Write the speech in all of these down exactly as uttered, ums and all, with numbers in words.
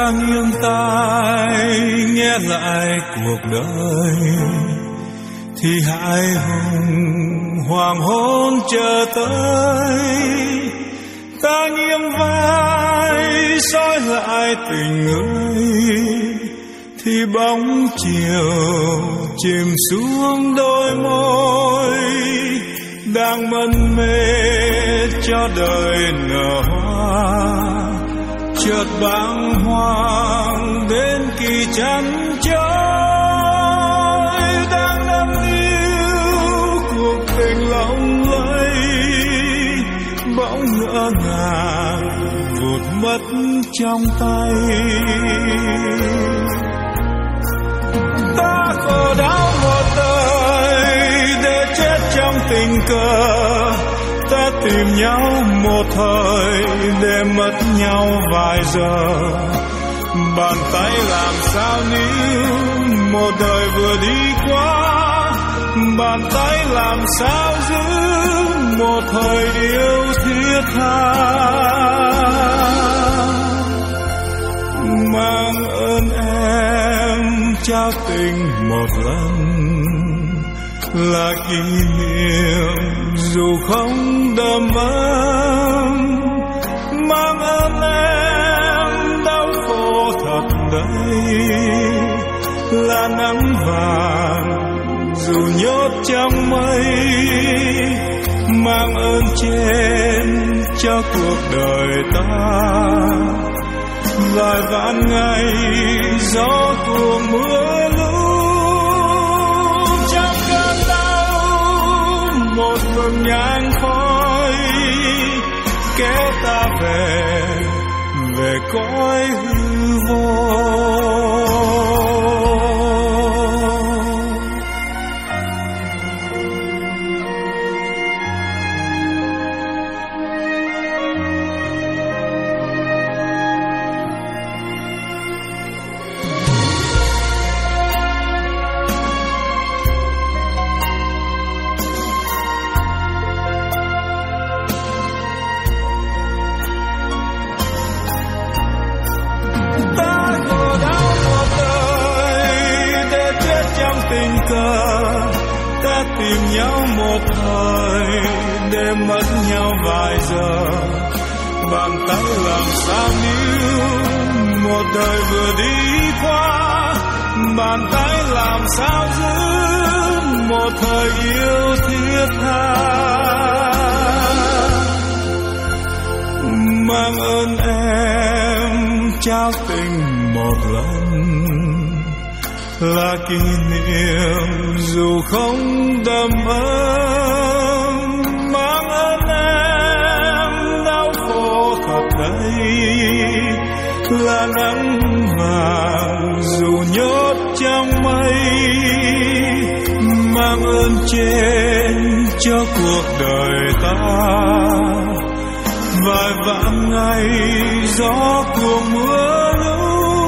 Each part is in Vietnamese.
ta nghiêng tai nghe lại cuộc đời thì hãi hùng hoàng hôn chờ tới. Ta nghiêng vai soi lại tình người thì bóng chiều chìm xuống đôi môi đang mân mê cho đời nở hoa. Chợt bàng hoàng đến kỳ chăn trôi đang nắm níu cuộc tình lộng lẫy bỗng ngỡ ngàng vụt mất trong tay. Ta khổ đau một đời để chết trong tình cờ, ta tìm nhau một thời để mất nhau vài giờ. Bàn tay làm sao níu một đời vừa đi qua, bàn tay làm sao giữ một thời yêu thiết tha. Mang ơn em trao tình một lần là kỷ niệm dù không đầm ấm. Mang ơn em đau khổ thật đấy là nắng vàng dù nhốt trong mây. Mang ơn trên cho cuộc đời ta vài vạn ngày gió cuồng mưa lũ. Trong cơn đau một vầng nhang khói kéo ta về về cõi hư vô. Tình cờ ta tìm nhau một thời để mất nhau vài giờ. Bàn tay làm sao níu một đời vừa đi qua, bàn tay làm sao giữ một thời yêu thiết tha. Mang ơn em trao tình một lần là kỷ niệm dù không đầm ấm. Mang ơn em đau khổ thật đấy là nắng vàng dù nhốt trong mây. Mang ơn trên cho cuộc đời ta vài vạn ngày gió cuồng mưa lũ.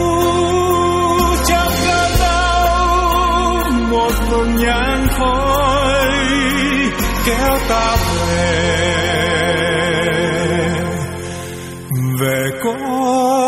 Một vầng nhang khói kéo ta về về cõi